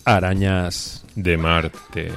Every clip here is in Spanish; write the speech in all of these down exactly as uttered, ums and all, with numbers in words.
Arañas de Marte.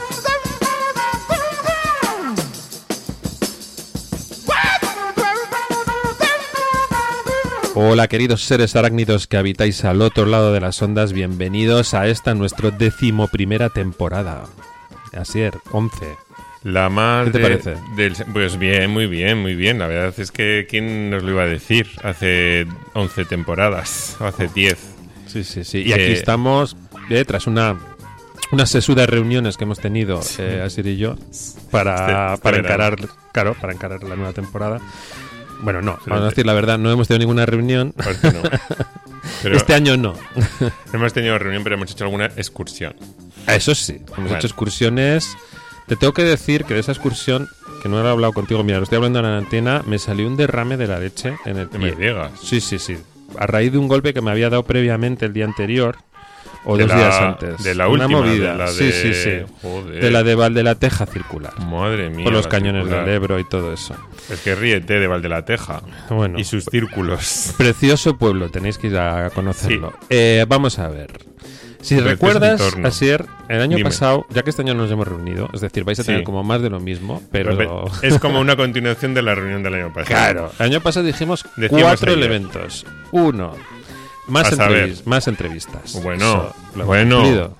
Hola queridos seres arácnidos que habitáis al otro lado de las ondas, bienvenidos a esta nuestra decimoprimera temporada. Asier, once. La más ¿Qué te de, parece? Del, pues bien, muy bien, muy bien. La verdad es que ¿quién nos lo iba a decir? Hace once temporadas, o hace diez. Sí, sí, sí. Y Eh, aquí estamos eh, tras una una sesuda de reuniones que hemos tenido, Sí. eh, Asier y yo, para, Este- para este encarar, claro, para encarar la nueva temporada. Bueno, no, Sí, vamos a sí. decir la verdad, no hemos tenido ninguna reunión. Pues que no. Pero Este año no. no hemos tenido reunión, pero hemos hecho alguna excursión. Eso sí, hemos Bueno. hecho excursiones. Te tengo que decir que de esa excursión, que no he hablado contigo, mira, lo estoy hablando en la antena, me salió un derrame de la leche en el No me pie. digas. Sí, sí, sí. A raíz de un golpe que me había dado previamente el día anterior, o De dos la- días antes. de la Una última, movida. de la Sí, de- sí, sí. Joder. De la de Valdelateja circular. Madre mía. Por los la cañones circular. del Ebro y todo eso. Es que ríete de Valdelateja. Bueno. Y sus círculos. Precioso pueblo, tenéis que ir a conocerlo. Eh, vamos a ver. Si Precioso recuerdas, entorno. Asier, el año Dime. pasado, ya que este año nos hemos reunido, es decir, vais a tener Sí. como más de lo mismo, pero... Es como una continuación de la reunión del año pasado. Claro, el año pasado dijimos Decíamos cuatro ayer. elementos. Uno, más, A saber. entrevis- más entrevistas. Bueno, Eso, lo hemos bueno. cumplido.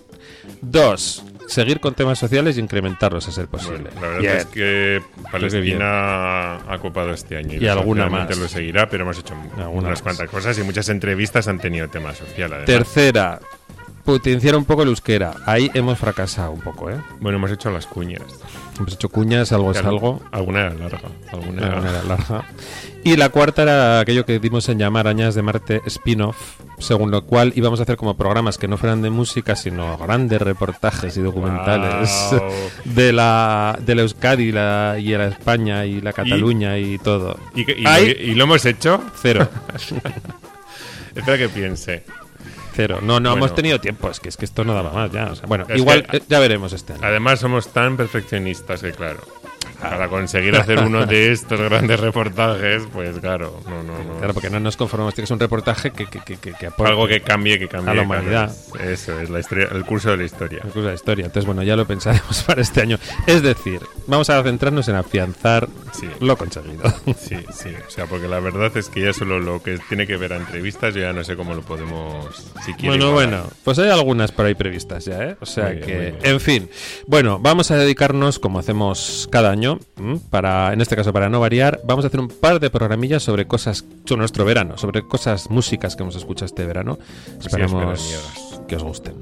Dos, seguir con temas sociales e incrementarlos a ser posible. Bueno, la verdad Bien. es que bien. Palestina ha copado este año. Y alguna desgraciadamente más. lo seguirá, pero hemos hecho Alguna unas más. cuantas cosas y muchas entrevistas han tenido tema social. Además. Tercera, potenciar un poco el euskera. Ahí hemos fracasado un poco, ¿eh? Bueno, hemos hecho las cuñas. Hemos hecho cuñas, algo es Claro, algo. Alguna era larga. Alguna Una era... manera larga. Y la cuarta era aquello que dimos en llamar Arañas de Marte spin-off, según lo cual íbamos a hacer como programas que no fueran de música, sino grandes reportajes y documentales Guau. de la de la Euskadi y la, y la España y la Cataluña y, todo. ¿Y, que- y, Ay. lo, y lo hemos hecho? Cero. Espera que piense. Cero. No, no Bueno. hemos tenido tiempo, es que, es que esto no daba más ya. O sea, bueno, Es igual que- eh, ya veremos este año. Además somos tan perfeccionistas que claro, para conseguir hacer uno de estos grandes reportajes, pues claro, no, no, no. Claro, porque no nos conformamos, tiene que ser un reportaje que, que, que, que, que aporte Algo que cambie, que cambie. a la que cambie. humanidad. Eso es la historia, el curso de la historia. una cosa de la historia. Entonces, bueno, ya lo pensaremos para este año. Es decir, vamos a centrarnos en afianzar Sí. lo conseguido. Sí, sí, o sea, porque la verdad es que ya solo lo que tiene que ver a entrevistas, yo ya no sé cómo lo podemos, si quiere Bueno, igualar. bueno, pues hay algunas por ahí previstas ya, ¿eh? O sea Muy bien, que, muy bien. en fin. Bueno, vamos a dedicarnos, como hacemos cada año, ¿m? para, en este caso para no variar, vamos a hacer un par de programillas sobre cosas, sobre nuestro verano, sobre cosas, músicas que hemos escuchado este verano. Esperamos veraniegas. que os gusten.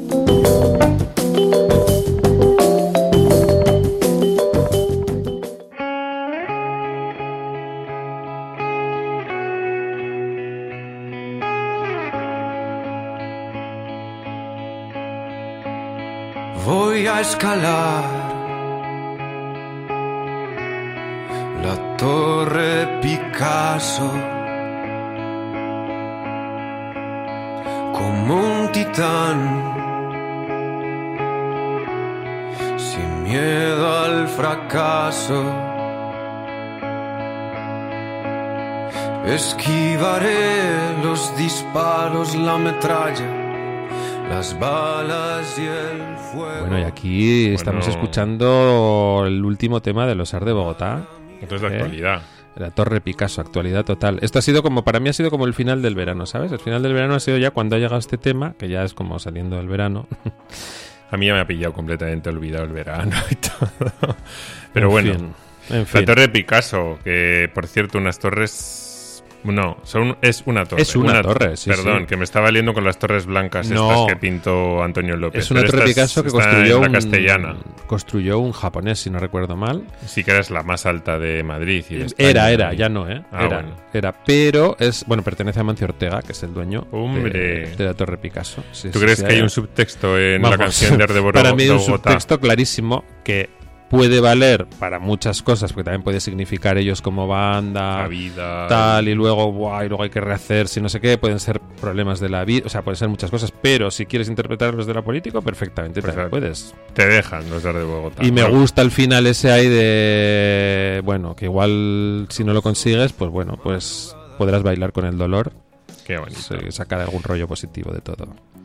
Voy a escalar la torre Picasso como un titán, sin miedo al fracaso. Esquivaré los disparos, la metralla, las balas y el fuego. Bueno, y aquí estamos Bueno. escuchando el último tema de Los Ars de Bogotá. Entonces la ¿Eh? actualidad. La Torre Picasso, actualidad total. Esto ha sido como, para mí ha sido como el final del verano, ¿sabes? El final del verano ha sido ya cuando ha llegado este tema, que ya es como saliendo del verano. A mí ya me ha pillado completamente olvidado el verano y todo. Pero En bueno, fin, en la fin. torre Picasso, que por cierto, unas torres... No, son, es una torre. Es una torre, sí, Perdón, sí. que me estaba liendo con las torres blancas No. estas que pintó Antonio López. Es una pero Torre esta es- Picasso que está construyó en la un castellana. construyó un japonés, si no recuerdo mal. Sí que eres la más alta de Madrid. Y de España. Era, era, ya no, ¿eh? Ah, era, bueno. era, pero es, bueno, pertenece a Mancio Ortega, que es el dueño Hombre. de, de la Torre Picasso. Sí, ¿Tú sí, crees sí, que hay hay- un subtexto en Vamos, la canción de Ars de Boro- Para mí hay de un Bogotá? subtexto clarísimo que puede valer para muchas cosas, porque también puede significar ellos como banda, La vida... tal, y luego, buah, y luego hay que rehacer, si no sé qué, pueden ser problemas de la vida, o sea, pueden ser muchas cosas, pero si quieres interpretarlos de la política, perfectamente Pues también claro. puedes. Te dejan los de Ars de Bogotá. Y me Bueno, gusta el final ese ahí de, bueno, que igual si no lo consigues, pues bueno, pues podrás bailar con el dolor, Qué bonito. sí, sacar algún rollo positivo de todo.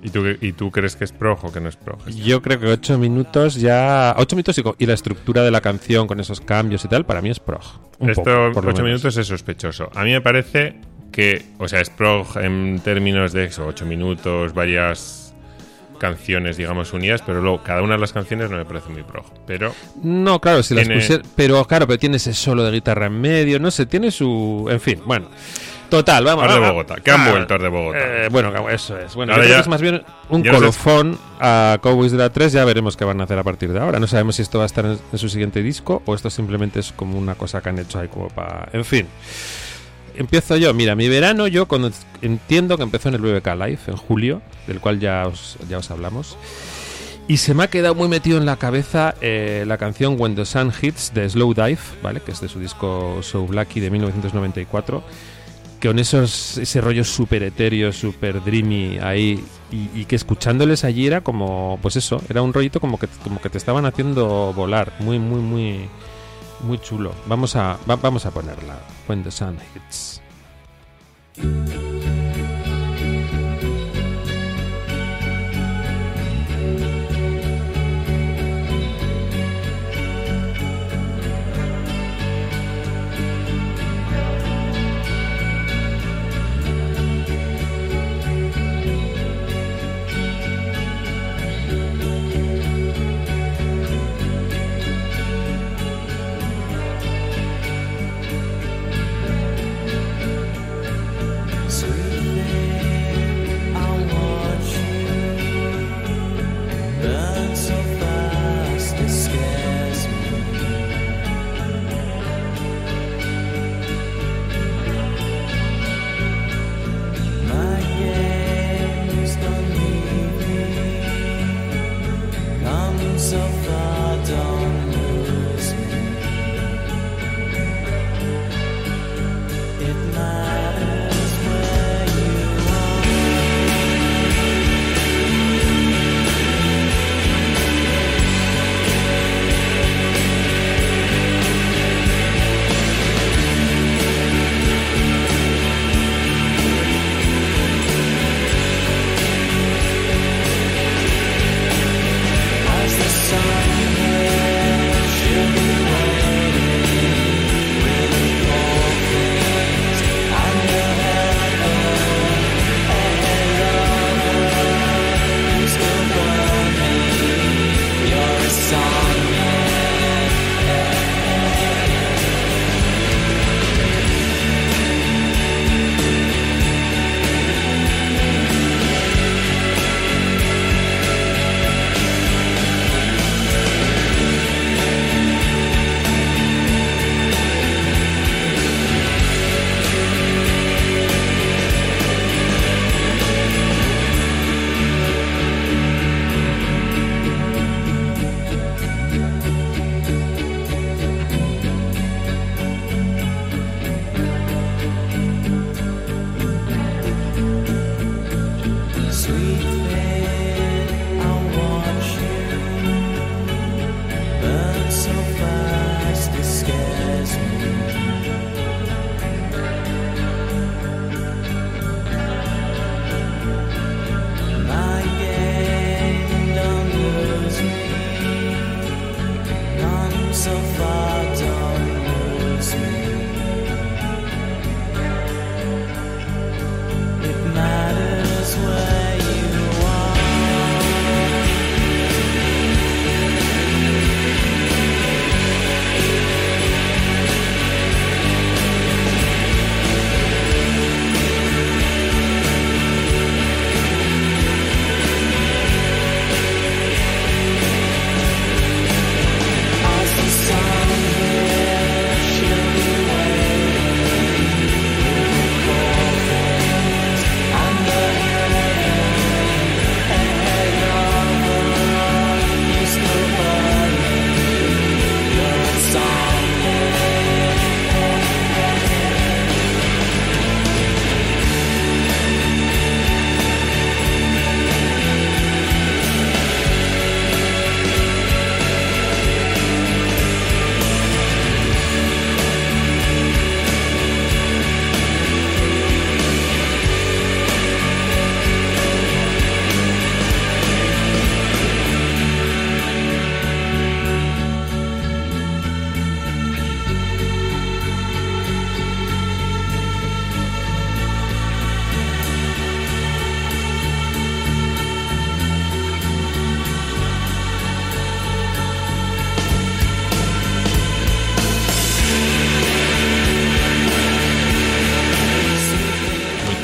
¿Y tú, ¿Y tú crees que es prog o que no es prog? Yo creo que ocho minutos ya... Ocho minutos y, co- y la estructura de la canción con esos cambios y tal, para mí es prog. Un Esto, poco, por lo ocho menos. minutos es sospechoso. A mí me parece que, o sea, es prog en términos de eso, ocho minutos, varias canciones, digamos, unidas, pero luego cada una de las canciones no me parece muy prog. Pero No, claro, si las Tiene- pusiera... Pero claro, pero tiene ese solo de guitarra en medio, no sé, tiene su... En fin, bueno... Total, vamos Ar de a- Bogotá, que han ah, vuelto Ar de Bogotá. eh, bueno, eso es. Bueno, Ahora yo creo ya- que es más bien un ya no sé- colofón a Cowboys de la tres. Ya veremos qué van a hacer a partir de ahora. No sabemos si esto va a estar en, en su siguiente disco o esto simplemente es como una cosa que han hecho ahí como para... En fin. Empiezo yo. Mira, mi verano yo cuando entiendo que empezó en el B B K Live en julio, del cual ya os, ya os hablamos. Y se me ha quedado muy metido en la cabeza eh, la canción When the Sun Hits de Slow Dive, ¿vale? Que es de su disco So Blacky de mil novecientos noventa y cuatro. Que con esos, ese rollo súper etéreo, súper dreamy ahí, y, y que escuchándoles allí era como, pues eso, era un rollito como que, como que te estaban haciendo volar, muy, muy, muy, muy chulo. Vamos a, va- vamos a ponerla, When the Sun Hits.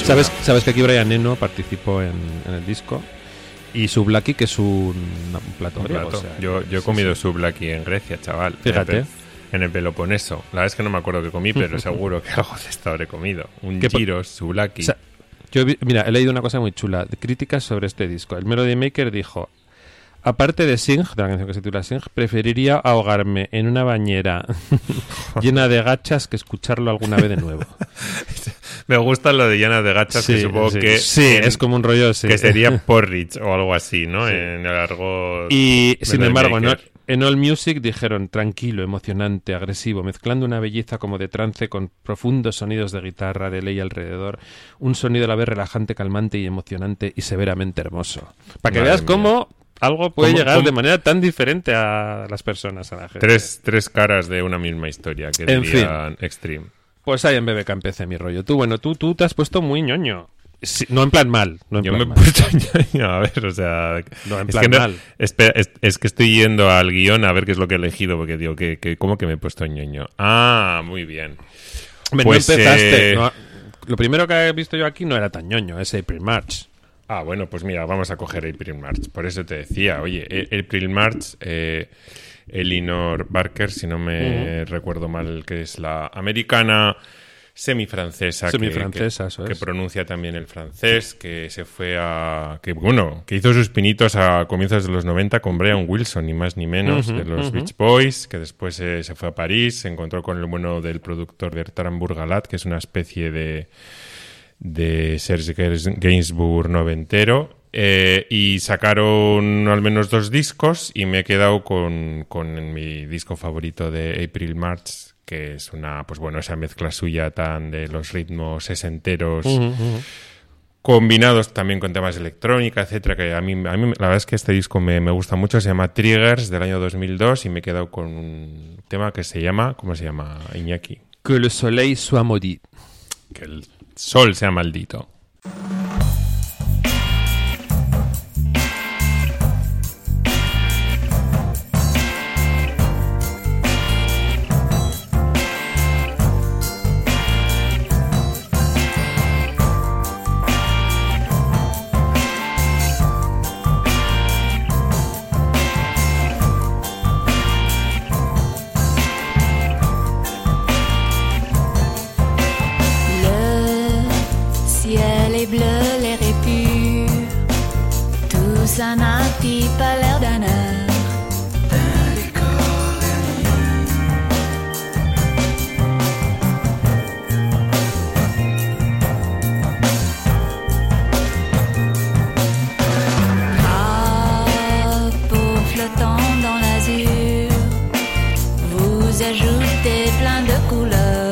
¿Sabes, sabes que aquí Brian Eno participó en, en el disco? Y souvlaki, que es un, un plato Un griego. plato. O sea, yo, yo he sí, comido sí. souvlaki en Grecia, chaval. Fíjate. En el, en el Peloponeso. La verdad es que no me acuerdo qué comí, pero seguro que algo de esto habré comido. Un ¿Qué po- gyros, souvlaki. O sea, yo vi- mira, he leído una cosa muy chula, de críticas sobre este disco. El Melody Maker dijo: aparte de Sing, de la canción que se titula Sing, preferiría ahogarme en una bañera llena de gachas que escucharlo alguna vez de nuevo. Me gusta lo de llenas de gachas, Sí, que supongo sí. que... Sí, en- es como un rollo, sí. Que sería porridge o algo así, ¿no? Sí. En el argot... Y sin Melody embargo, en Maker. All, en All Music dijeron tranquilo, emocionante, agresivo, mezclando una belleza como de trance con profundos sonidos de guitarra, de ley alrededor, un sonido a la vez relajante, calmante y emocionante y severamente hermoso. Para que Madre veas mía. cómo algo puede ¿Cómo- llegar cómo- de manera tan diferente a las personas, a la gente. Tres, tres caras de una misma historia, que En dirían Extreme. Pues ahí en B B K empecé mi rollo. Tú, bueno, tú, tú te has puesto muy ñoño. Sí, no en plan mal, no en Yo plan me he mal. puesto ñoño, a ver, o sea... No, en es plan que no- mal. espera, es, es que estoy yendo al guión a ver qué es lo que he elegido, porque digo, que, que, ¿cómo que me he puesto ñoño? Ah, muy bien. Hombre, Pues, no empezaste. eh, no- lo primero que he visto yo aquí no era tan ñoño, es April March. Ah, bueno, pues mira, vamos a coger April March. Por eso te decía, oye, e- April March, eh, Elinor Barker, si no me recuerdo mal, que es la americana semifrancesa, Semifrancesa, que, eso que es. pronuncia también el francés, que se fue a... que bueno, que hizo sus pinitos a comienzos de los noventa con Brian Wilson, ni más ni menos, Ujú, de los ujú. Beach Boys, que después eh, se fue a París, se encontró con el bueno del productor Bertrand Bourgalat, que es una especie de... de Serge Gainsbourg noventero, eh, y sacaron al menos dos discos y me he quedado con, con mi disco favorito de April March, que es una, pues bueno, esa mezcla suya tan de los ritmos sesenteros, Ujú, ujú. combinados también con temas de electrónica, etcétera, que a mí, a mí la verdad es que este disco me, me gusta mucho, se llama Triggers, del año dos mil dos, y me he quedado con un tema que se llama, ¿cómo se llama, Iñaki? Que le soleil soit maudit. Que el sol sea maldito. Le ciel est bleu, l'air est pur. Tout ça n'a-t-il pas l'air d'un heure? Drapeau flottant dans l'azur, vous ajoutez plein de couleurs.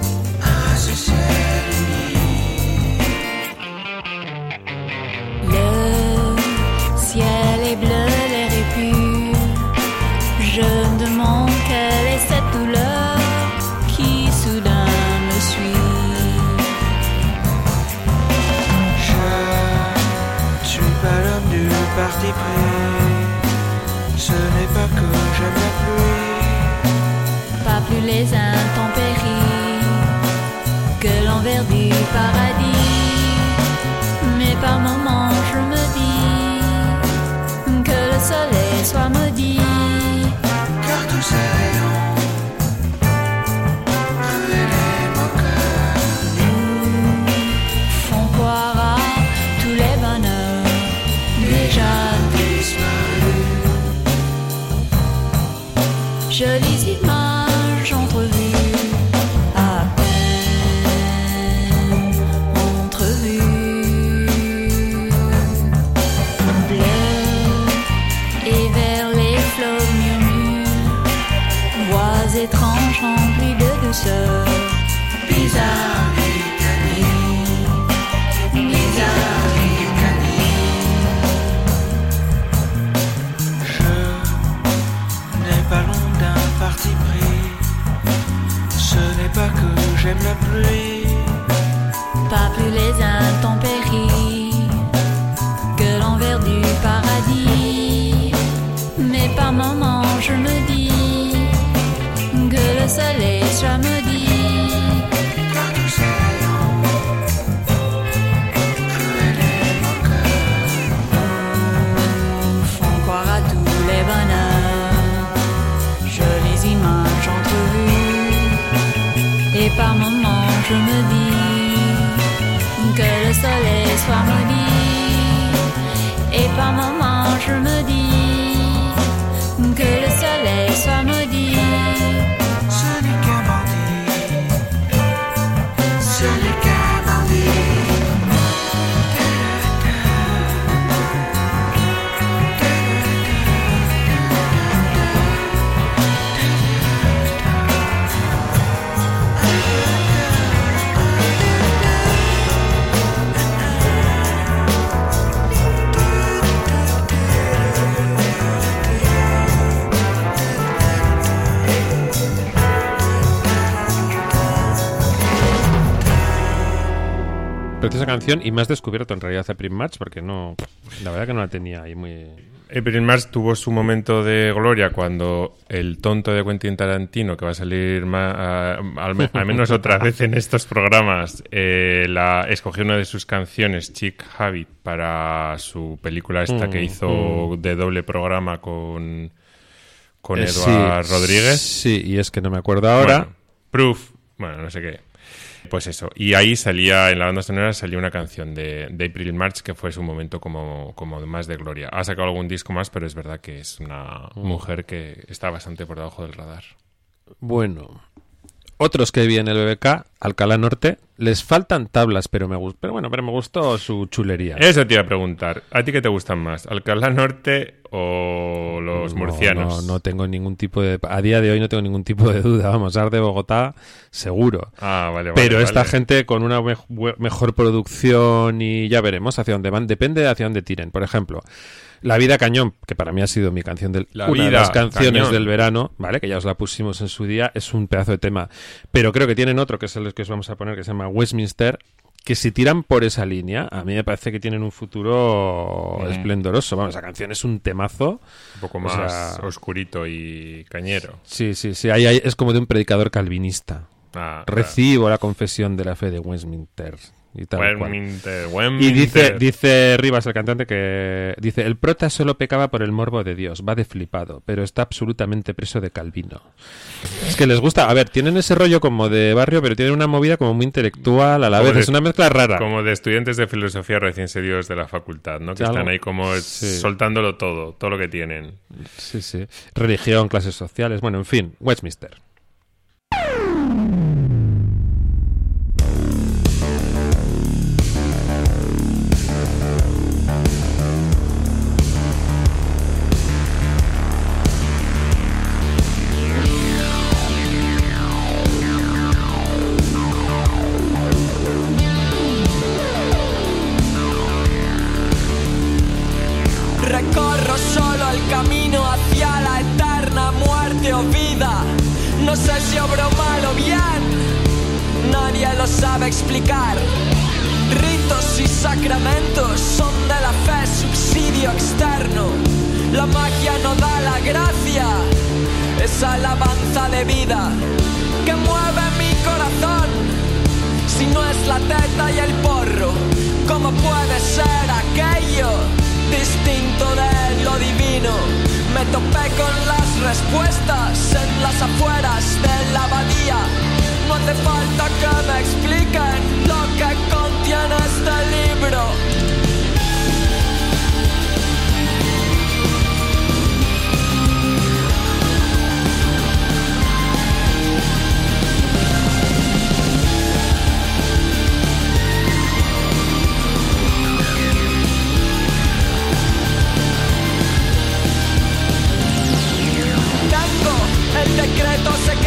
Le ciel est bleu, l'air est pur. Je me demande quelle est cette douleur qui soudain me suit. Je suis pas l'homme du parti pris. Ce n'est pas que j'aime la pluie. Pas plus les intempéries que l'envers du paradis. Mais par moments je me dis que le soleil soit maudit. Car tous ces rayons cruels et moqueurs Font croire à tous les bonheurs déjà disparus. jolies images entrevues, à peine entrevues. Bleu et vers les flots murmures, voix étranges remplies de douceur. Bizarre, bizarre. Je n'ai pas long d'un parti pris. Ce n'est pas que j'aime la pluie. Pas plus les intempéries que l'envers du paradis. Mais par moments je me dis que le soleil soit maudit. Car tous ces rayons par moments je me dis que le soleil soit maudit. Et par moments je me dis que le soleil soit maudit. Ce n'est qu'un bandit, ce n'est qu'un bandit. Preciosa canción, y me has descubierto en realidad a Prim March, porque no, la verdad que no la tenía ahí muy... April March tuvo su momento de gloria cuando el tonto de Quentin Tarantino, que va a salir ma- a, al, me- al menos otra vez en estos programas, eh, la, escogió una de sus canciones, Chick Habit, para su película esta Mm, que hizo mm. de doble programa con, con Eh, Eduard sí, Rodríguez. Sí, y es que no me acuerdo ahora. Bueno, Proof, bueno, no sé qué. Pues eso, y ahí salía, en la banda sonora salía una canción de, de April March que fue su momento como, como más de gloria. Ha sacado algún disco más, pero es verdad que es una mujer que está bastante por debajo del radar. Bueno, otros que vi en el B B K, Alcalá Norte, les faltan tablas, pero me gustó, pero bueno, pero me gustó su chulería. Eso te iba a preguntar, ¿a ti qué te gustan más? ¿Alcalá Norte o los No, murcianos? No, no tengo ningún tipo de... A día de hoy no tengo ningún tipo de duda. Vamos, Ar de Bogotá, seguro. Ah, vale, vale. Pero vale. esta gente con una me- mejor producción y ya veremos hacia dónde van. Depende de hacia dónde tiren. Por ejemplo, La Vida Cañón, que para mí ha sido mi canción del... La una de Vida las canciones Cañón. del verano, ¿vale? Que ya os la pusimos en su día. Es un pedazo de tema. Pero creo que tienen otro, que es el que os vamos a poner, que se llama Westminster, que si tiran por esa línea, a mí me parece que tienen un futuro Mm. esplendoroso. Vamos, esa canción es un temazo. Un poco o más sea- oscurito y cañero. Sí, sí, sí. Ahí, ahí es como de un predicador calvinista. Ah, Recibo la confesión de la fe de Westminster. Y tal cual. Westminster, Y Westminster. dice, dice Rivas, el cantante, que dice: el prota solo pecaba por el morbo de Dios, va de flipado, pero está absolutamente preso de Calvino. Es que les gusta, a ver, tienen ese rollo como de barrio, pero tienen una movida como muy intelectual a la Como vez, de- es una mezcla rara. Como de estudiantes de filosofía recién salidos de la facultad, ¿no? Que Algo- están ahí como sí. soltándolo todo, todo lo que tienen. Sí, sí. Religión, clases sociales, bueno, en fin, Westminster. Recorro solo el camino hacia la eterna muerte o vida. No sé si obro mal o bien, nadie lo sabe explicar. Ritos y sacramentos son de la fe subsidio externo. La magia no da la gracia, esa alabanza de vida que mueve mi corazón. Si no es la teta y el porro, ¿cómo puede ser aquello distinto de lo divino? Me topé con las respuestas en las afueras de la abadía. No hace falta que me expliquen lo que contiene este libro. Tengo el decreto secreto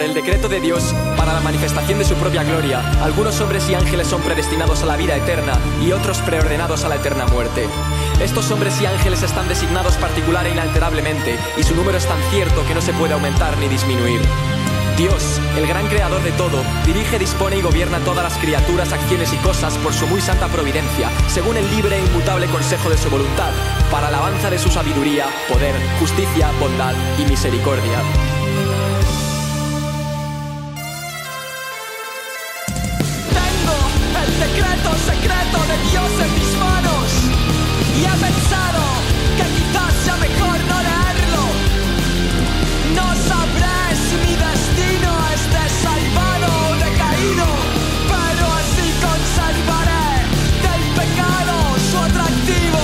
el decreto de Dios, para la manifestación de su propia gloria, algunos hombres y ángeles son predestinados a la vida eterna y otros preordenados a la eterna muerte. Estos hombres y ángeles están designados particular e inalterablemente, y su número es tan cierto que no se puede aumentar ni disminuir. Dios, el gran creador de todo, dirige, dispone y gobierna todas las criaturas, acciones y cosas por su muy santa providencia, según el libre e inmutable consejo de su voluntad, para alabanza de su sabiduría, poder, justicia, bondad y misericordia. Tengo el decreto secreto de Dios en mis manos y he pensado que quizás sea mejor no leerlo. No sabré si mi destino es de salvado o decaído, pero así conservaré del pecado su atractivo.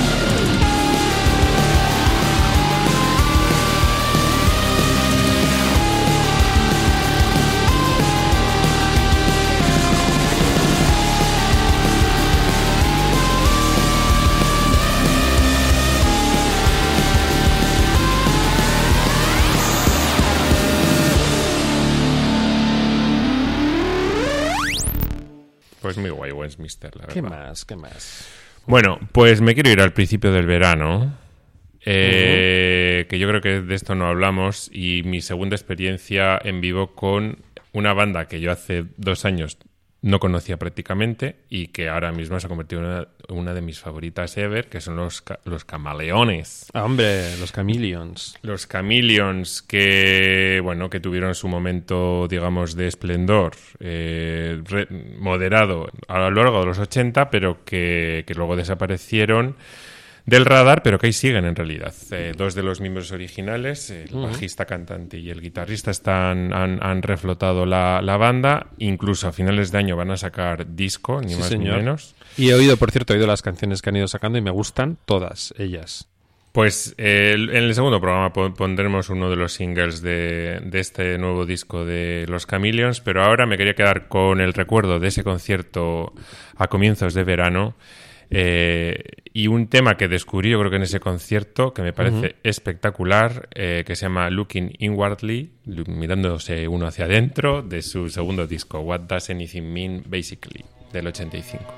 Pues muy guay Westminster, la verdad. ¿Qué más? ¿Qué más? Bueno, pues me quiero ir al principio del verano, eh, uh-huh. que yo creo que de esto no hablamos, y mi segunda experiencia en vivo con una banda que yo hace dos años no conocía prácticamente y que ahora mismo se ha convertido en una, una de mis favoritas ever, que son los, los Camaleones. Ah, hombre, los Chameleons. Los Chameleons que, bueno, que tuvieron su momento, digamos, de esplendor eh, re, moderado a lo largo de los ochenta, pero que, que luego desaparecieron del radar, pero que ahí siguen en realidad. Eh, dos de los miembros originales, el uh-huh. bajista, cantante y el guitarrista, están, han, han reflotado la, la banda. Incluso a finales de año van a sacar disco, ni sí, más señor. ni menos. Y he oído, por cierto, he oído las canciones que han ido sacando y me gustan todas ellas. Pues eh, en el segundo programa pondremos uno de los singles de, de este nuevo disco de los Chameleons, pero ahora me quería quedar con el recuerdo de ese concierto a comienzos de verano. Eh, y un tema que descubrí yo creo que en ese concierto que me parece uh-huh. espectacular, eh, que se llama Looking Inwardly, mirándose uno hacia adentro, de su segundo disco What Does Anything Mean Basically, del ochenta y cinco.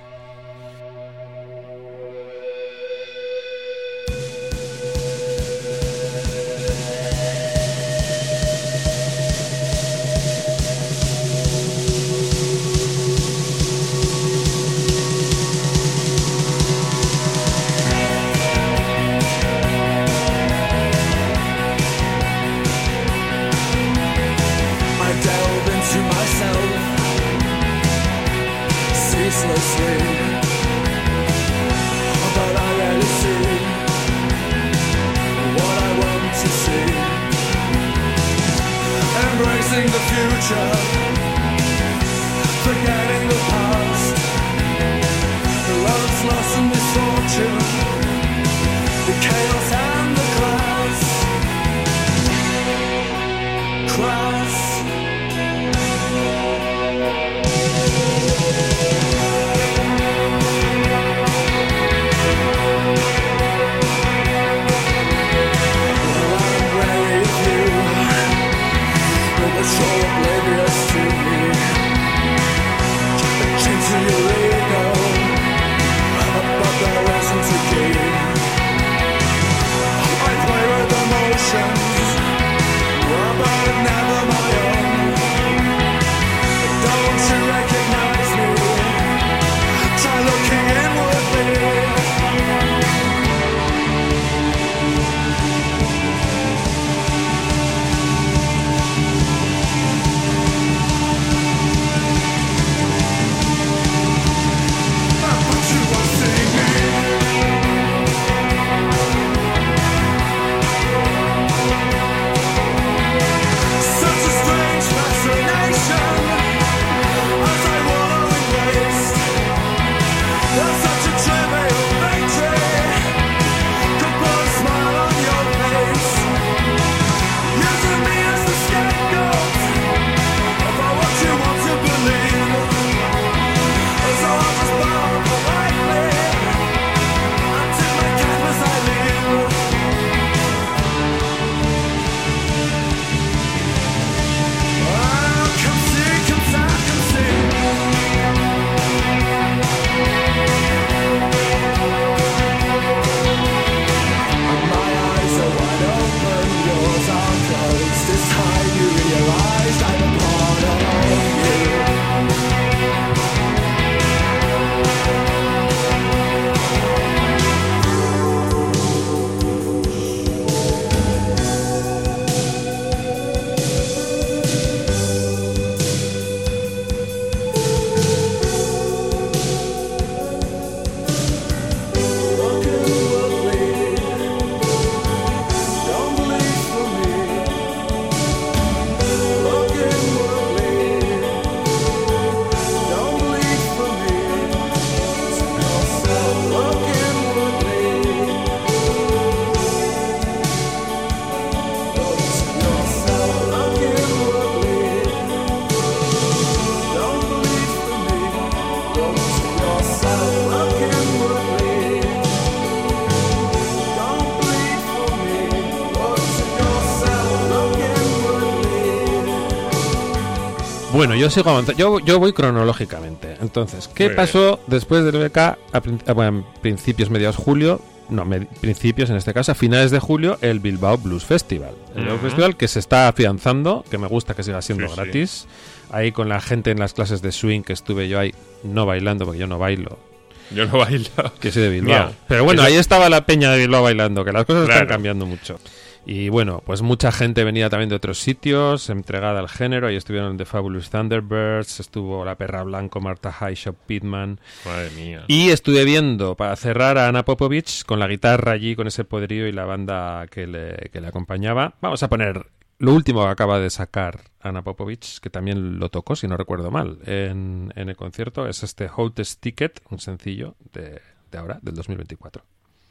Bueno, yo sigo avanzando. Yo, yo voy cronológicamente. Entonces, ¿qué Muy pasó después del B K a, prin- a bueno, principios, mediados julio? No, med- principios en este caso, a finales de julio, el Bilbao Blues Festival. El Bilbao Ujú. Festival que se está afianzando, que me gusta que siga siendo Sí, sí. gratis. Ahí con la gente en las clases de swing que estuve yo ahí, no bailando, porque yo no bailo, Yo no bailo. que soy de Bilbao. Mira, Pero bueno, eso- ahí estaba la peña de Bilbao bailando, que las cosas están Claro. cambiando mucho. Y bueno, pues mucha gente venía también de otros sitios, entregada al género. Ahí estuvieron The Fabulous Thunderbirds, estuvo La Perra Blanco, Martha High, Shop Pittman. Madre mía. Y estuve viendo, para cerrar, a Ana Popovich con la guitarra allí, con ese poderío y la banda que le, que le acompañaba. Vamos a poner lo último que acaba de sacar Ana Popovich, que también lo tocó, si no recuerdo mal, en, en el concierto. Es este Hottest Ticket, un sencillo de, de ahora, del dos mil veinticuatro.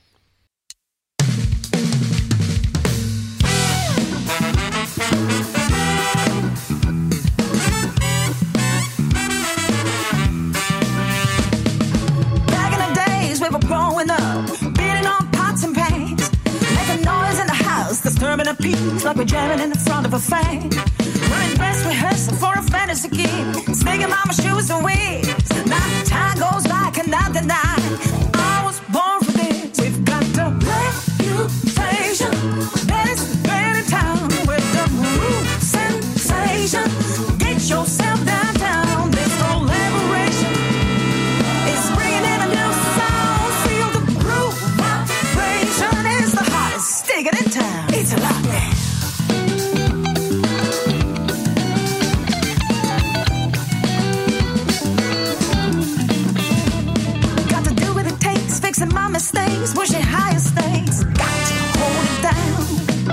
Back in the days we were growing up, beating on pots and pans, making noise in the house, disturbing the peace like we're jamming in the front of a fan. Running dress rehearsal for a fantasy gig, sneaking mama shoes and wigs. Now time goes by, cannot deny, I was born for this. We've got the reputation that is bad in town with the groove sensation. Get yourself downtown, this whole liberation. It's bringing in a new sound. Feel the groove vibration. It's the hottest ticket in town. It's a lot, man. Got to do what it takes, fixing my mistakes, pushing higher stakes. Got to hold it down.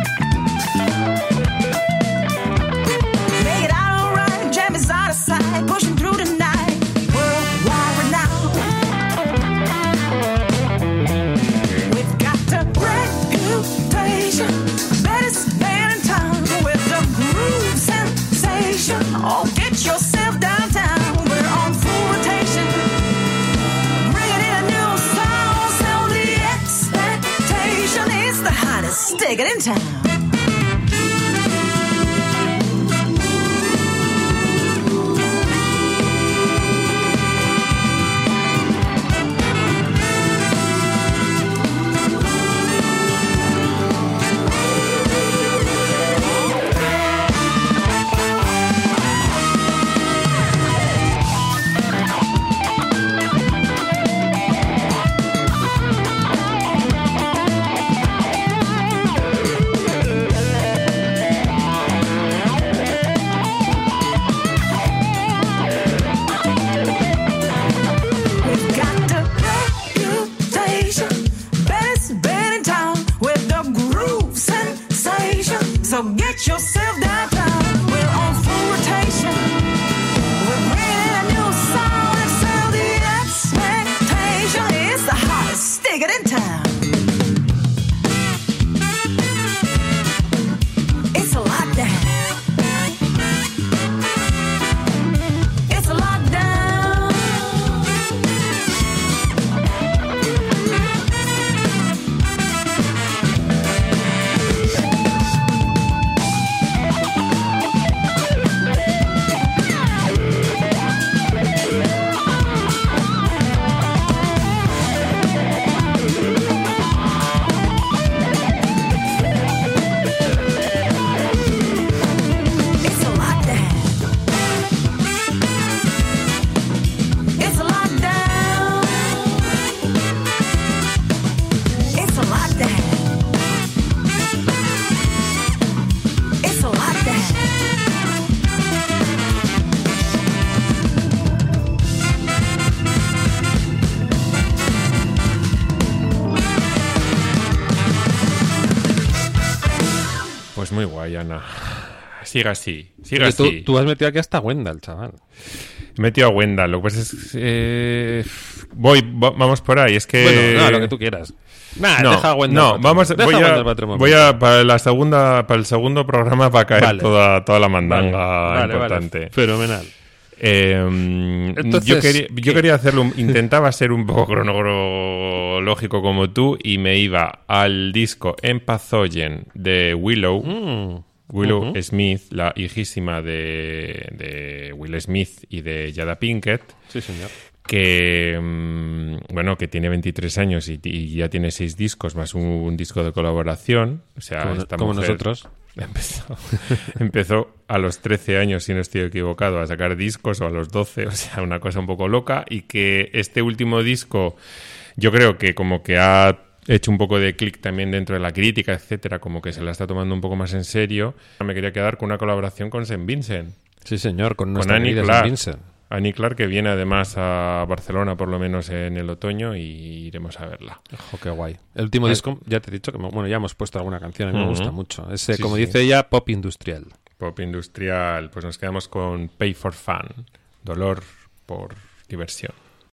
Make it out alright, jam is out of sight, pushing through the night. Worldwide renowned. We've got the reputation that is bad in town with the groove sensation. Oh, get yourself downtown. We're on full rotation, bringing in a new sound. So the expectation is the hottest ticket in town. We've got the reputation best band in town with the groove sensation. So get yourself downtown. We're on full rotation. We're bringing in a new sound. And so the expectation is the hottest ticket in town. It's a lockdown. It's a lockdown. It's a lockdown. It's a lockdown. It's a lockdown. It's a lockdown. Pues muy guay, Ana. Siga así, siga Oye, tú, así. tú has metido aquí hasta Wendell, chaval. He metido a Wendell. Lo que pasa es eh, voy, va- vamos por ahí. Es que Bueno, no, lo que tú quieras. Nah, no, deja a Wendell. no, para vamos, otro- voy deja a, Wendell para otro voy momento. a para la segunda, para el segundo programa va a caer Vale. toda, toda la mandanga Vale, importante. vale, fenomenal. Eh, Entonces, yo quería, yo ¿qué? quería hacerlo, un- intentaba ser un poco cronológico como tú y me iba al disco Empathogen de Willow, Mm, Willow Uh-huh. Smith, la hijísima de, de Will Smith y de Jada Pinkett, Sí, señor. que mmm, bueno, que tiene veintitrés años y, y ya tiene seis discos más un, un disco de colaboración. O sea, Como, esta como mujer nosotros. Empezó, empezó a los trece años, si no estoy equivocado, a sacar discos, o a los doce, o sea, una cosa un poco loca. Y que este último disco, yo creo que como que ha hecho un poco de clic también dentro de la crítica, etcétera, como que se la está tomando un poco más en serio. Me quería quedar con una colaboración con Saint Vincent. Sí, señor, con Con nuestra Annie querida Clark. Saint Vincent. Annie Clark, que viene además a Barcelona por lo menos en el otoño, y iremos a verla. Ojo, qué guay. El último Ah. disco, ya te he dicho que me- bueno, ya hemos puesto alguna canción, a mí me Ujú. gusta mucho. Ese, Sí, como sí. dice ella, pop industrial. Pop industrial, pues nos quedamos con Pay for Fun, dolor por diversión.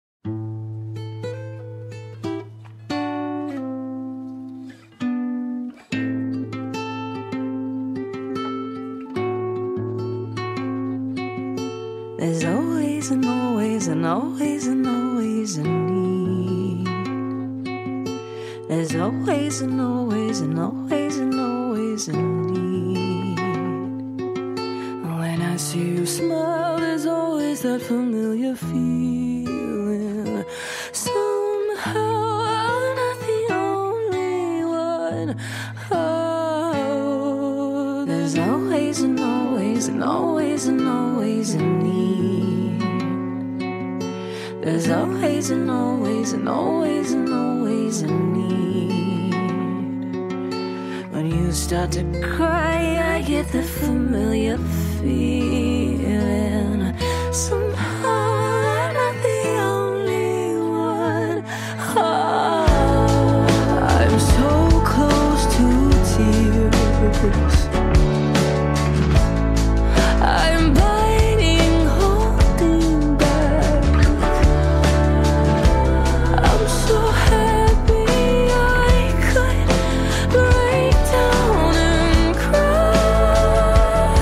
There's always and always and always and always a need. There's always and always and always and always a need. When I see you smile, there's always that familiar feeling. Somehow I'm not the only one. Oh, there's always and always and always and always a need. There's always and always and always and always a need. When you start to cry, I get the familiar feeling. Somehow I'm not the only one. Oh, I'm so close to tears. I'm biting, holding back. I'm so happy I could break down and cry.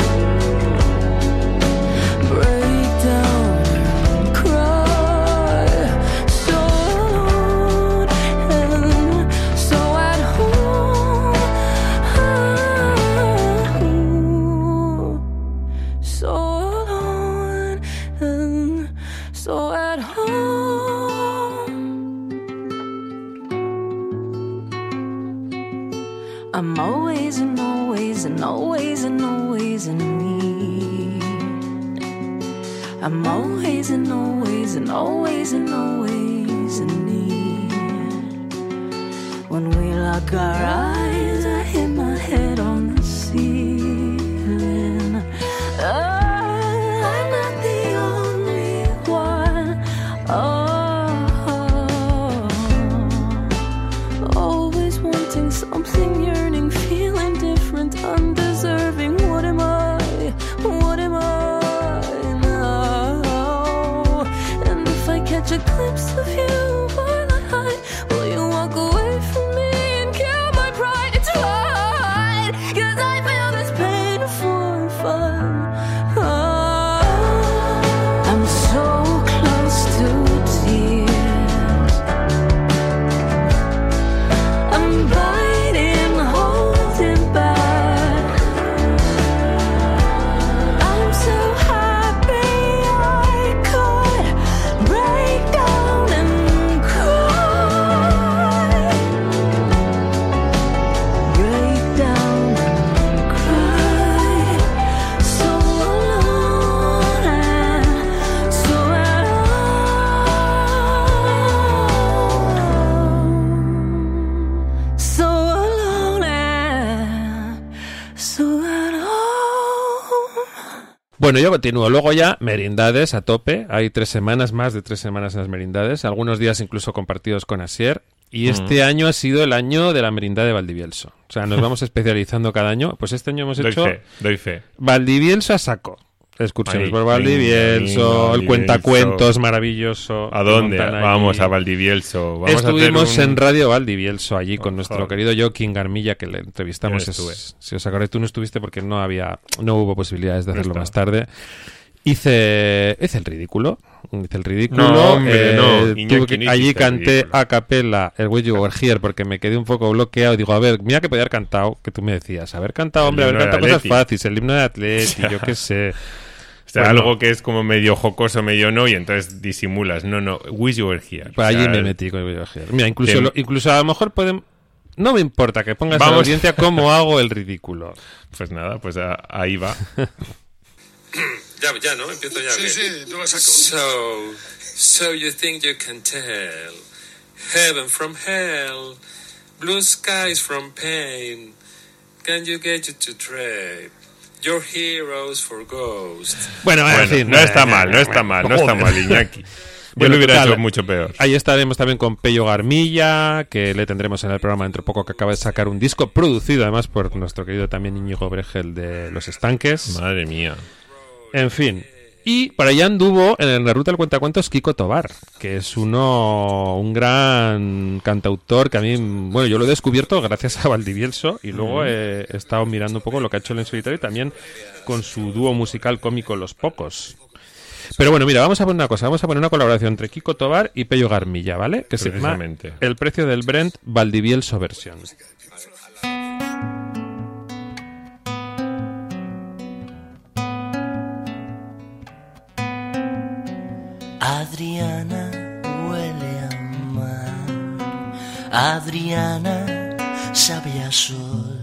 Break down and cry. So alone and so at home. So alone and so at home. I'm always and always and always and always in need. I'm always and always and always and always in need. When we lock our eyes, I hit my head on the ceiling. Oh, I'm not the only one. Oh, always wanting something, yearning, feeling different, undeserving. What am I? What am I now? And if I catch a glimpse of you while I hide, will you walk away from me and kill my pride? It's right, 'cause I feel this pain for fun. Oh, I'm so close to tears. I'm biting, holding back. I'm so happy I could break down and cry. Break down and cry. So alone and so at home. So alone and so at home. Bueno, yo continúo. Luego ya, merindades a tope. Hay tres semanas, más de tres semanas en las merindades. Algunos días incluso compartidos con Asier. Y este año ha sido el año de la merindad de Valdivielso. O sea, nos vamos especializando cada año. Pues este año hemos Doy hecho fe, doy fe. Valdivielso a saco. Excursiones Ahí, por venga, Valdivielso, venga, el cuentacuentos maravilloso. ¿A dónde? que montan Vamos allí. a Valdivielso. Vamos Estuvimos a hacer un... en Radio Valdivielso allí con Oh, nuestro joder. querido Joaquín Garmilla, que le entrevistamos. Yo no estuve. Es- si os acordáis, tú no estuviste porque no había, no hubo posibilidades de No hacerlo estaba. más tarde. hice, hice el ridículo. Hice el ridículo. No, hombre, eh, no. tuve Iñaki, que- no allí hiciste el canté ridículo. a capela el Way You Were Here porque me quedé un poco bloqueado. Digo, a ver, mira que podía haber cantado, que tú me decías. Haber cantado, El hombre, haber himno de cantado cosas Atleti. fáciles. El himno de Atleti, yo qué sé. O sea, Bueno. algo que es como medio jocoso, medio no, y entonces disimulas. No, no, wish you were here. Pues O allí sea, me metí con el Way You Were Here. Mira, incluso, Te- lo- incluso a lo mejor pueden... No me importa que pongas a la Vamos. audiencia cómo hago el ridículo. Pues nada, pues a- ahí va. Ya, ya, ¿no? Empiezo ya. Sí, ¿qué? sí, tú vas a... So, so you think you can tell heaven from hell, blue skies from pain? Can you get you to trade your heroes for ghosts? Bueno, en Bueno, fin. no está eh, mal, no está mal, no está joder. mal, Iñaki. Yo Bueno, lo hubiera total, hecho mucho peor. Ahí estaremos también con Pello Garmilla, que le tendremos en el programa dentro de poco, que acaba de sacar un disco producido además por nuestro querido también Íñigo Bregel de Los Estanques. Madre mía. En fin. Y para allá anduvo en la ruta del cuentacuentos Kiko Tobar, que es uno un gran cantautor que a mí, bueno, yo lo he descubierto gracias a Valdivielso y luego he, he estado mirando un poco lo que ha hecho él en solitario y también con su dúo musical cómico Los Pocos. Pero bueno, mira, vamos a poner una cosa, vamos a poner una colaboración entre Kiko Tobar y Pello Garmilla, ¿vale? Que se llama Precisamente. El precio del Brent Valdivielso versión. Adriana huele a mar, Adriana sabe a sol,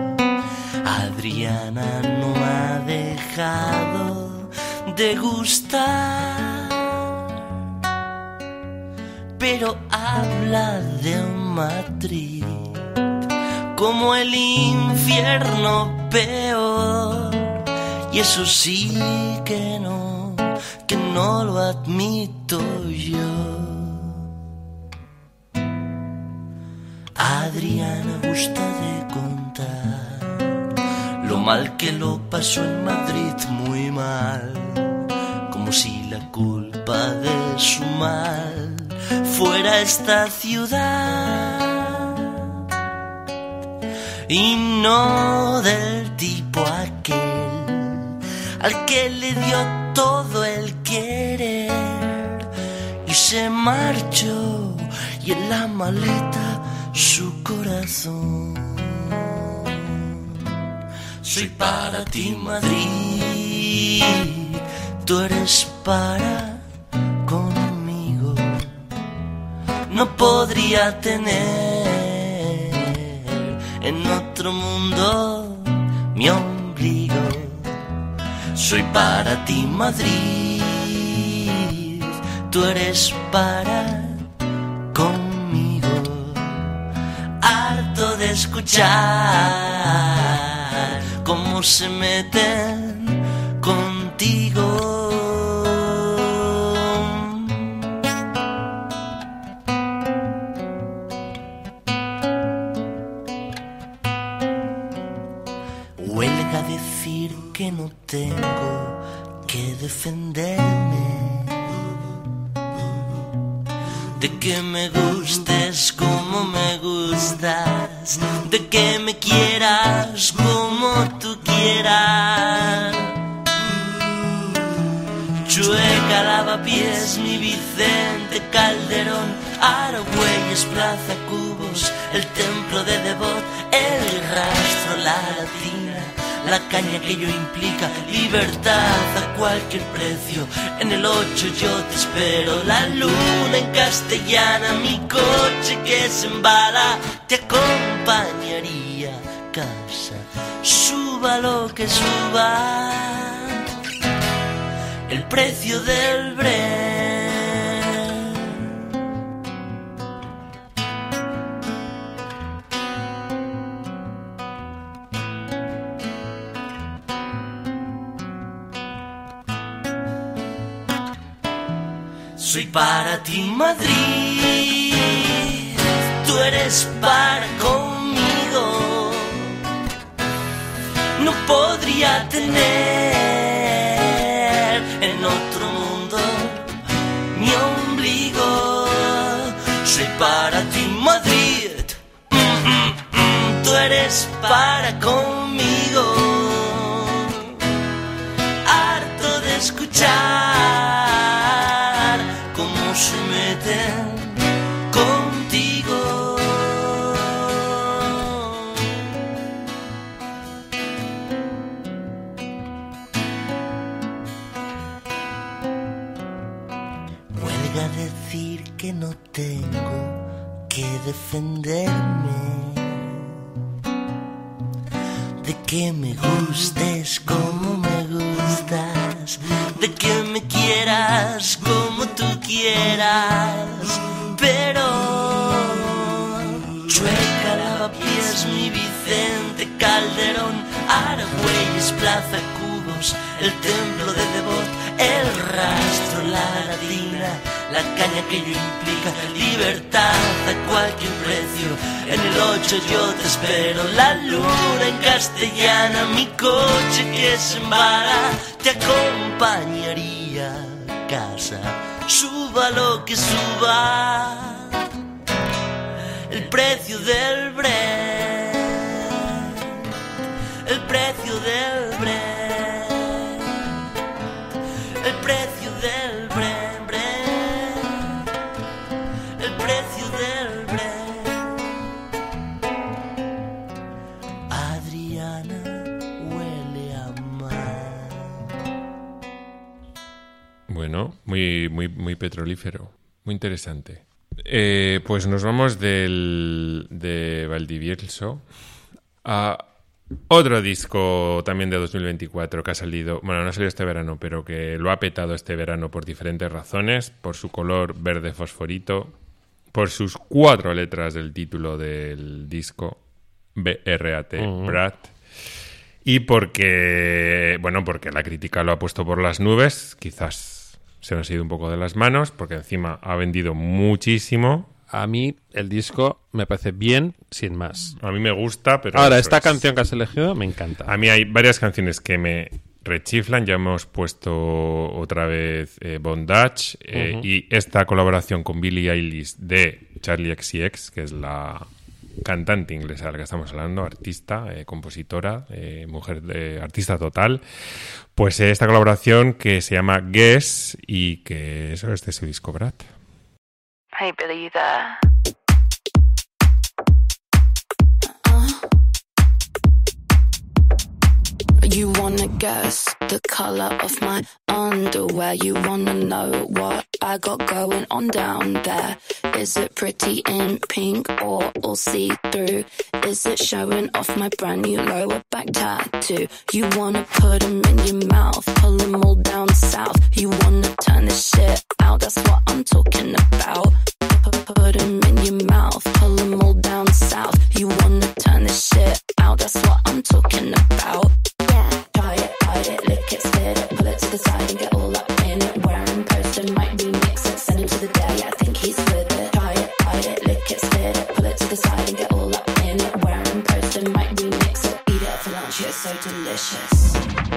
Adriana no ha dejado de gustar, pero habla de Madrid como el infierno peor, y eso sí que no, que no lo admito yo. Adriana gusta de contar lo mal que lo pasó en Madrid, muy mal, como si la culpa de su mal fuera esta ciudad y no del tipo aquel al que le dio todo el querer y se marchó, y en la maleta su corazón. Soy para ti, Madrid, tú eres para conmigo. No podría tener en otro mundo mi ombligo. Soy para ti, Madrid, tú eres para conmigo. Harto de escuchar cómo se meten contigo. Huelga decir que no tengo que defenderme, de que me gustes como me gustas, de que me quieras como tú quieras. Chueca, Lavapiés, mi Vicente Calderón, Argüelles, Plaza Cubos, el templo de Devot, el rastro, la latina, la caña que ello implica, libertad a cualquier precio. En el ocho yo te espero, la luna en castellana, mi coche que se embala, te acompañaría a casa, suba lo que suba, el precio del Brent. Soy para ti, Madrid, tú eres para conmigo. No podría tener en otro mundo mi ombligo. Soy para ti, Madrid, mm, mm, mm, tú eres para conmigo. Harto de escuchar a decir que no tengo que defenderme de que me gustes como me gustas, de que me quieras como tú quieras, pero Chueca, Lavapiés, mi Vicente Calderón, Argüelles, Plaza Cubos, el templo de Devot, el rastro, la latina, la caña que ello implica, libertad a cualquier precio, en el ocho yo te espero, la luna en castellana, mi coche que se embala, te acompañaría a casa, suba lo que suba, el precio del Brent, el precio del Brent, el precio del Brent, Brent, el precio del Brent. Adriana huele a mar. Bueno, muy, muy, muy petrolífero, muy interesante. Eh, pues nos vamos del, de Valdivieso a otro disco también de dos mil veinticuatro que ha salido, bueno, no ha salido este verano, pero que lo ha petado este verano por diferentes razones, por su color verde fosforito, por sus cuatro letras del título del disco, B R A T, uh-huh. Brat, y porque, bueno, porque la crítica lo ha puesto por las nubes, quizás se nos ha ido un poco de las manos, porque encima ha vendido muchísimo. A mí el disco me parece bien, sin más. A mí me gusta, pero... Ahora, esta es... canción que has elegido me encanta. A mí hay varias canciones que me rechiflan. Ya hemos puesto otra vez eh, Bondage eh, uh-huh. y esta colaboración con Billie Eilish de Charli X C X, que es la cantante inglesa de la que estamos hablando, artista, eh, compositora, eh, mujer, de, artista total. Pues eh, esta colaboración que se llama Guess y que eso es de su disco Brat. Hey Billy, you there? You wanna guess the color of my underwear? You wanna know what I got going on down there? Is it pretty in pink or all see-through? Is it showing off my brand new lower back tattoo? You wanna put them in your mouth, pull them all down south. You wanna turn this shit out, that's what I'm talking about. Put them in your mouth, pull them all down south. You wanna turn this shit out, that's what I'm talking about. Try it, bite it, lick it, spit it, pull it to the side and get all up in it. Wearing poster, might remix it, send him to the day, I think he's with it. Try it, bite it, lick it, spit it, pull it to the side and get all up in it. Wearing poster, might remix it, eat it for lunch, it's so delicious.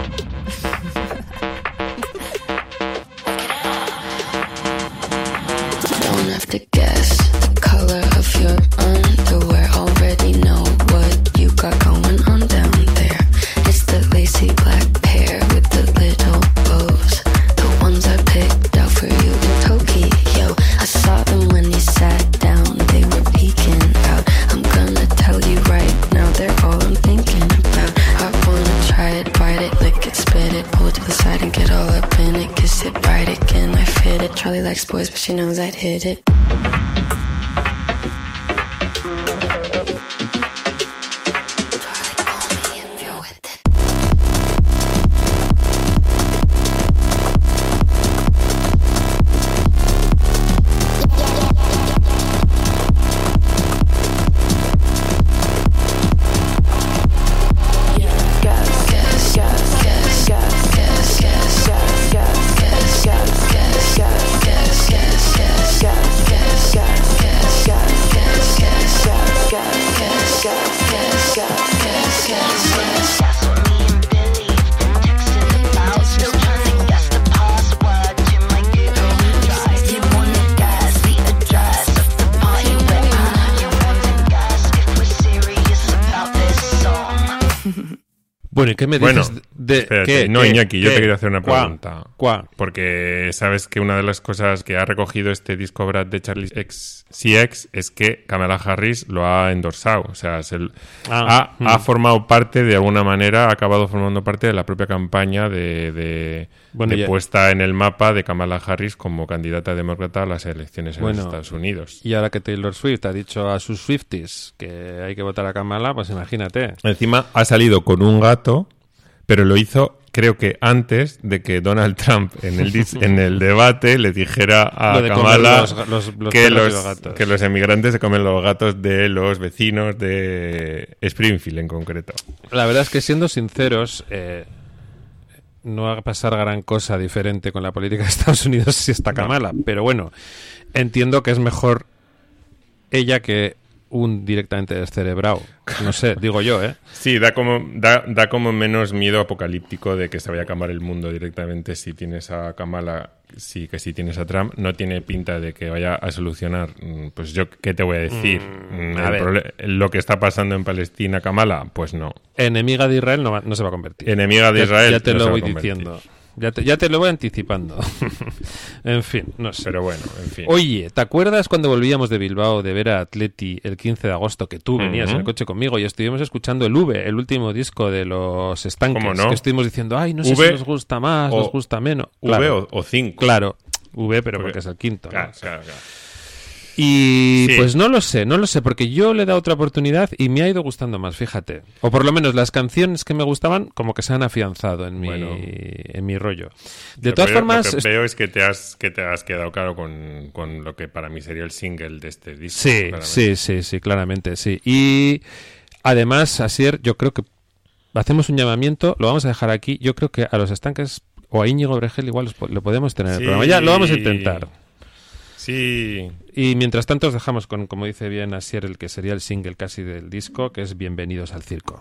Don't have to guess the color of your underwear, already know what you got going on down there. It's the lacy black pair with the little bows, the ones I picked out for you in Tokyo. I saw them when you sat down, they were peeking out. I'm gonna tell you right now, they're all I'm thinking about. I wanna try it, bite it, lick it, spit it, pull it to the side and get all up in it. Kiss it right again, I fit it. Charlie likes boys, but she knows I'd hit it. Bueno, ¿y qué me Bueno, dices de espérate, qué, no, qué, Iñaki, yo qué? te quería hacer una ¿Cuá? pregunta. ¿Cuá? Porque sabes que una de las cosas que ha recogido este disco Brad de Charlie X C X es que Kamala Harris lo ha endorsado. O sea, se, Ah, ha, mm. ha formado parte, de alguna manera, ha acabado formando parte de la propia campaña de, de, Bueno, de ya- puesta en el mapa de Kamala Harris como candidata demócrata a las elecciones en Bueno, los Estados Unidos. Y ahora que Taylor Swift ha dicho a sus Swifties que hay que votar a Kamala, pues imagínate. Encima ha salido con un gato, pero lo hizo, creo que antes de que Donald Trump en el dis- en el debate le dijera a Lo de comer Kamala los ga- los- los que, perros y los, los gatos. que los emigrantes se comen los gatos de los vecinos de Springfield en concreto. La verdad es que, siendo sinceros, eh, no va a pasar gran cosa diferente con la política de Estados Unidos si está Kamala. Pero bueno, entiendo que es mejor ella que un directamente descerebrado. No sé, digo yo, ¿eh? Sí, da como, da, da como menos miedo apocalíptico de que se vaya a acabar el mundo directamente si tienes a Kamala, sí que si tienes a Trump. No tiene pinta de que vaya a solucionar, mm, pues yo, ¿qué te voy a decir? Mm, a el ver. prole- lo que está pasando en Palestina, Kamala, pues no. Enemiga de Israel no, va- no se va a convertir. Enemiga de Ya- Israel Ya te no lo se va voy a convertir. diciendo. Ya te, ya te lo voy anticipando. En fin, no sé. Pero bueno, en fin. Oye, ¿te acuerdas cuando volvíamos de Bilbao de ver a Atleti el quince de agosto, que tú venías Ujú. en el coche conmigo y estuvimos escuchando el V, el último disco de los Estanques? ¿Cómo no? Que estuvimos diciendo, ay, no sé V si nos gusta más, o- nos gusta menos. V Claro, o, o cinco. claro, V, pero Porque- porque es el quinto. ¿no? Claro, claro, claro. Y Sí. pues no lo sé, no lo sé, porque yo le he dado otra oportunidad y me ha ido gustando más, fíjate. O por lo menos las canciones que me gustaban como que se han afianzado en mi, Bueno. en mi rollo. De Lo todas que veo- formas... Lo que est- veo es que te has, que te has quedado claro con, con lo que para mí sería el single de este disco. Sí, claramente. sí, sí, sí, claramente, sí. Y además, Asier, yo creo que hacemos un llamamiento, lo vamos a dejar aquí, yo creo que a los Estanques o a Íñigo Bregel igual los po- lo podemos tener en el Sí. programa. Ya, lo vamos a intentar. Sí. Y mientras tanto os dejamos con, como dice bien Asier, el que sería el single casi del disco, que es Bienvenidos al Circo.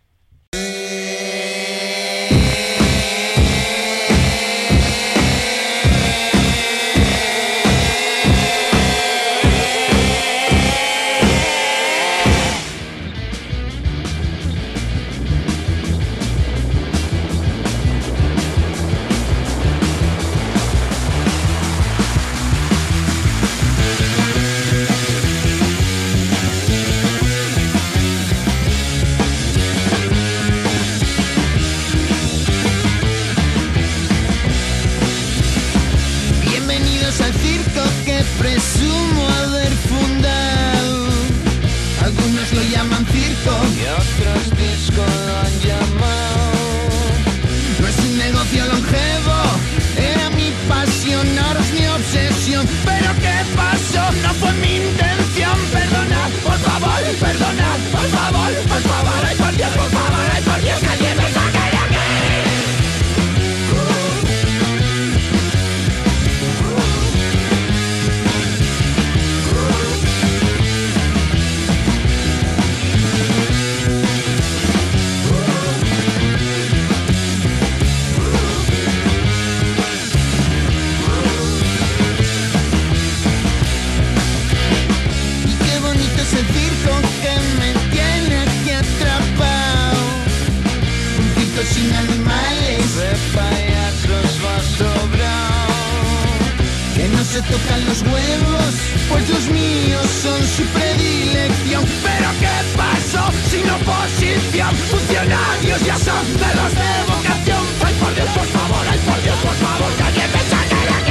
Bienvenidos al circo que presumo haber fundado. Algunos lo llaman circo y otros disco lo han llamado. No es un negocio longevo, era mi pasión, ahora es mi obsesión. Pero ¿qué pasó? No fue mi intención. Perdonad, por favor, perdonad, por favor, por favor, ay por Dios, por favor, ay por Dios, que alguien me saque de aquí. Y qué bonito es el circo que me tiene aquí atrapado. Un circo sin animales, de payasos va sobrado. Que no se tocan los huevos, pues los míos son su predilección. Pero ¿qué pasó sin oposición? Funcionarios ya son de los de vocación. Ay por Dios, por favor, ay por Dios, por favor, que alguien me saque de aquí.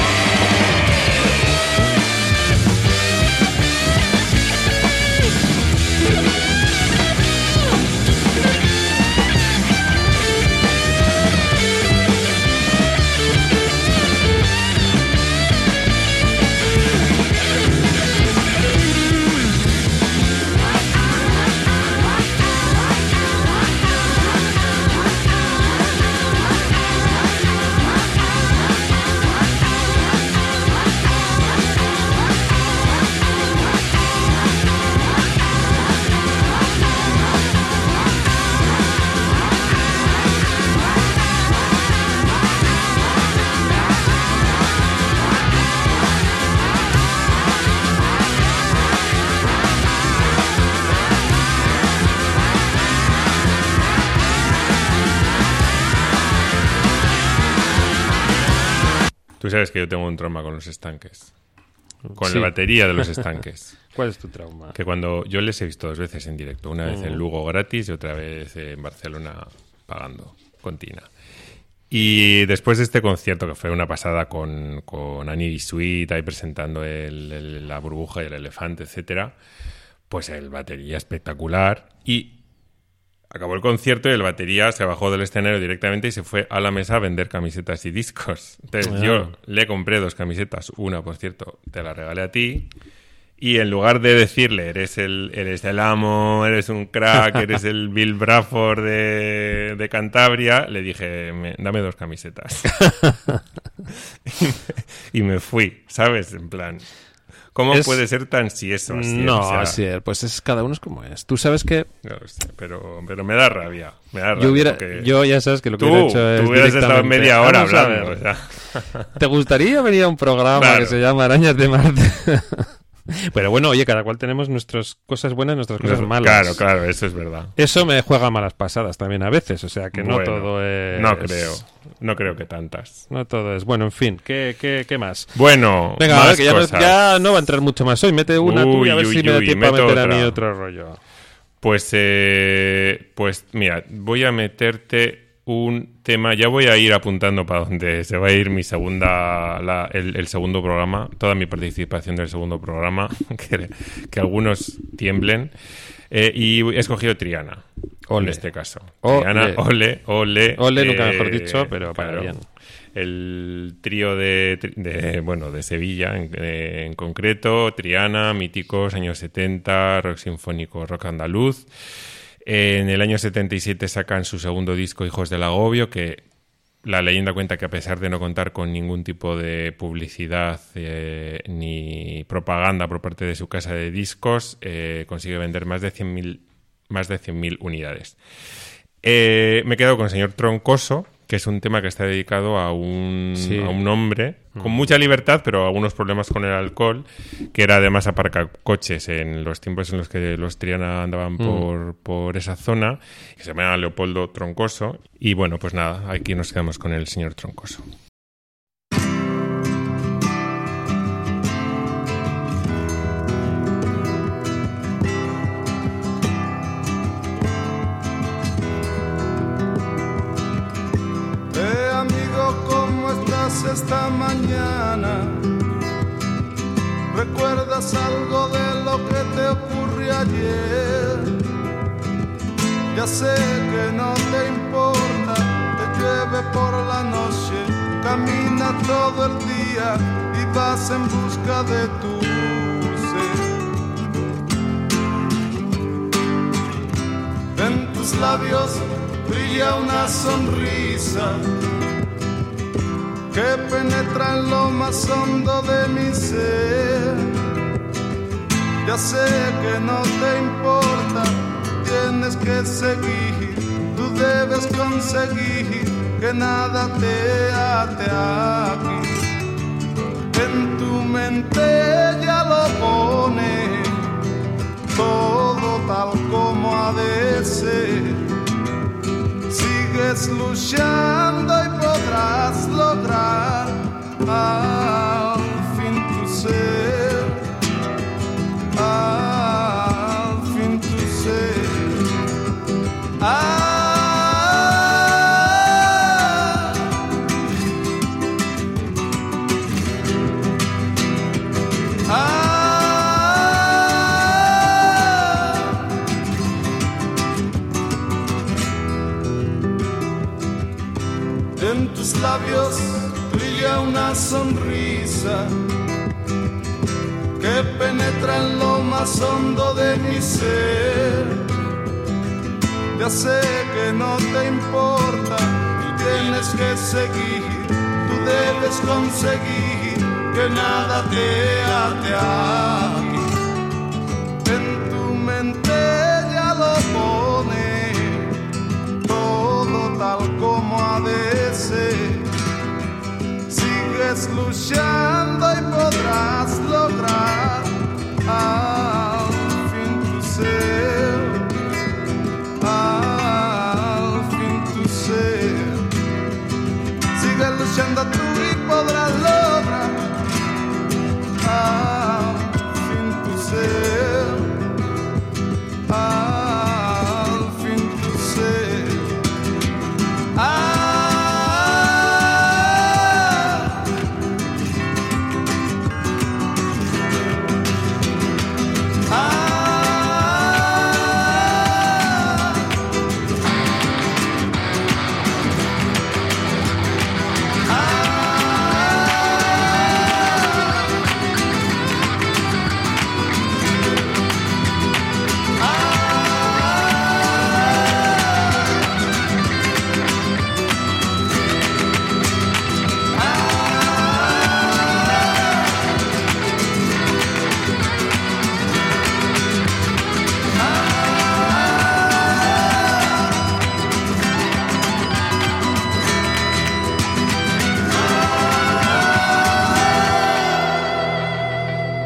Tú sabes que yo tengo un trauma con los estanques. Con Sí. la batería de los estanques. ¿Cuál es tu trauma? Que cuando yo les he visto dos veces en directo, una vez Mm. en Lugo gratis y otra vez en Barcelona pagando con Tina. Y después de este concierto, que fue una pasada con, con Annie Sweet ahí presentando el, el- la burbuja y el elefante, etcétera, pues el batería espectacular. Y acabó el concierto y el batería se bajó del escenario directamente y se fue a la mesa a vender camisetas y discos. Entonces Ah. yo le compré dos camisetas, una, por cierto, te la regalé a ti. Y en lugar de decirle, eres el, eres el amo, eres un crack, eres el Bill Bruford de, de Cantabria, le dije, me- dame dos camisetas. y, me, y me fui, ¿sabes? En plan, ¿cómo Es- puede ser tan si eso? Así, no, o sea, así es, pues es cada uno es como es. Tú sabes que no lo sé, pero, pero me da rabia. Me da rabia yo hubiera, porque yo ya sabes que lo que tú, hubiera hecho es tú hubieras estado directamente, media hora vamos a hablando. ver, O sea. ¿te gustaría venir a un programa Claro. que se llama Arañas de Marte? Pero bueno, oye, cada cual tenemos nuestras cosas buenas y nuestras cosas malas. Claro, claro, eso es verdad. Eso me juega malas pasadas también a veces, o sea que no Bueno, todo es... No creo, no creo que tantas. No todo es... Bueno, en fin, ¿qué, qué, qué más? Bueno, Venga, más a ver, que ya no, cosas. ya no va a entrar mucho más hoy. Mete una tú y a Uy, ver uy, si me da uy, tiempo a meto meter a otra. mí otro rollo. Pues, eh, pues mira, voy a meterte un tema, ya voy a ir apuntando para donde se va a ir mi segunda, la- el, el segundo programa, toda mi participación del segundo programa, que, que algunos tiemblen, eh, y he escogido Triana, Ole. en este caso. Ole. Triana, ole, ole. Ole, nunca eh, mejor dicho, pero para bien. El trío de, de, bueno, de Sevilla en, en concreto, Triana, míticos, años setenta, rock sinfónico, rock andaluz. En el año setenta y siete sacan su segundo disco, Hijos del Agobio, que la leyenda cuenta que a pesar de no contar con ningún tipo de publicidad eh, ni propaganda por parte de su casa de discos, eh, consigue vender más de cien mil más de cien mil unidades. Eh, me he quedado con Señor Troncoso, que es un tema que está dedicado a un, Sí. a un hombre con mucha libertad, pero algunos problemas con el alcohol, que era además aparcacoches en los tiempos en los que los Triana andaban Mm. por, por esa zona, que se llama Leopoldo Troncoso. Y bueno, pues nada, aquí nos quedamos con el Señor Troncoso. Eh, amigo, ¿cómo estás esta mañana? ¿Recuerdas algo de lo que te ocurrió ayer? Ya sé que no te importa, te llueve por la noche, camina todo el día y vas en busca de tu ser. En tus labios brilla una sonrisa que penetra en lo más hondo de mi ser. Ya sé que no te importa, tienes que seguir, tú debes conseguir que nada te ate aquí. En tu mente ya lo pone todo tal como ha de ser. Sigues luchando y podrás lograr al fin tu ser, al fin tu ser. Ah, ah. En tus labios brilla una sonrisa que penetra en lo más hondo de mi ser. Ya sé que no te importa, tú tienes que seguir, tú debes conseguir que nada te ate aquí. En tu mente ya lo pone todo tal como ha de ser. Sigues luchando y podrás lograr al fin tu ser, al fin tu ser. Sigue luchando tú y podrás lograr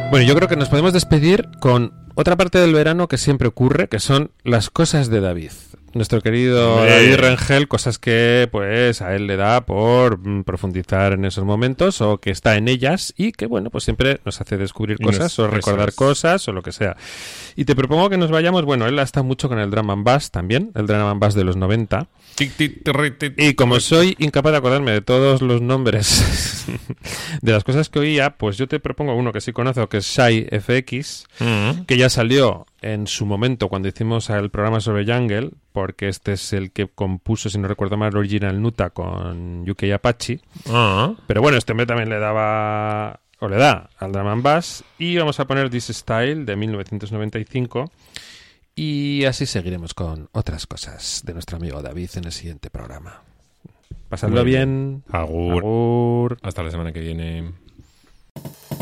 Bueno, yo creo que nos podemos despedir con otra parte del verano que siempre ocurre, que son las cosas de David. Nuestro querido Eh. David Rengel, cosas que pues a él le da por mm, profundizar en esos momentos o que está en ellas y que bueno, pues siempre nos hace descubrir Y cosas nos- o recordar eso es. cosas o lo que sea. Y te propongo que nos vayamos, bueno, él ha estado mucho con el drum and bass también, el drum and bass de los noventa. Y como soy incapaz de acordarme de todos los nombres de las cosas que oía, pues yo te propongo uno que sí conozco, que es Shy F X, Mm. que ya salió en su momento cuando hicimos el programa sobre Jungle, porque este es el que compuso, si no recuerdo mal, Original Nuta con U K Apache. Ah. Pero bueno, este hombre también le daba, o le da, al drum and bass. Y vamos a poner This Style de mil novecientos noventa y cinco. Y así seguiremos con otras cosas de nuestro amigo David en el siguiente programa. Pasadlo Muy bien. Agur. Agur. Hasta la semana que viene.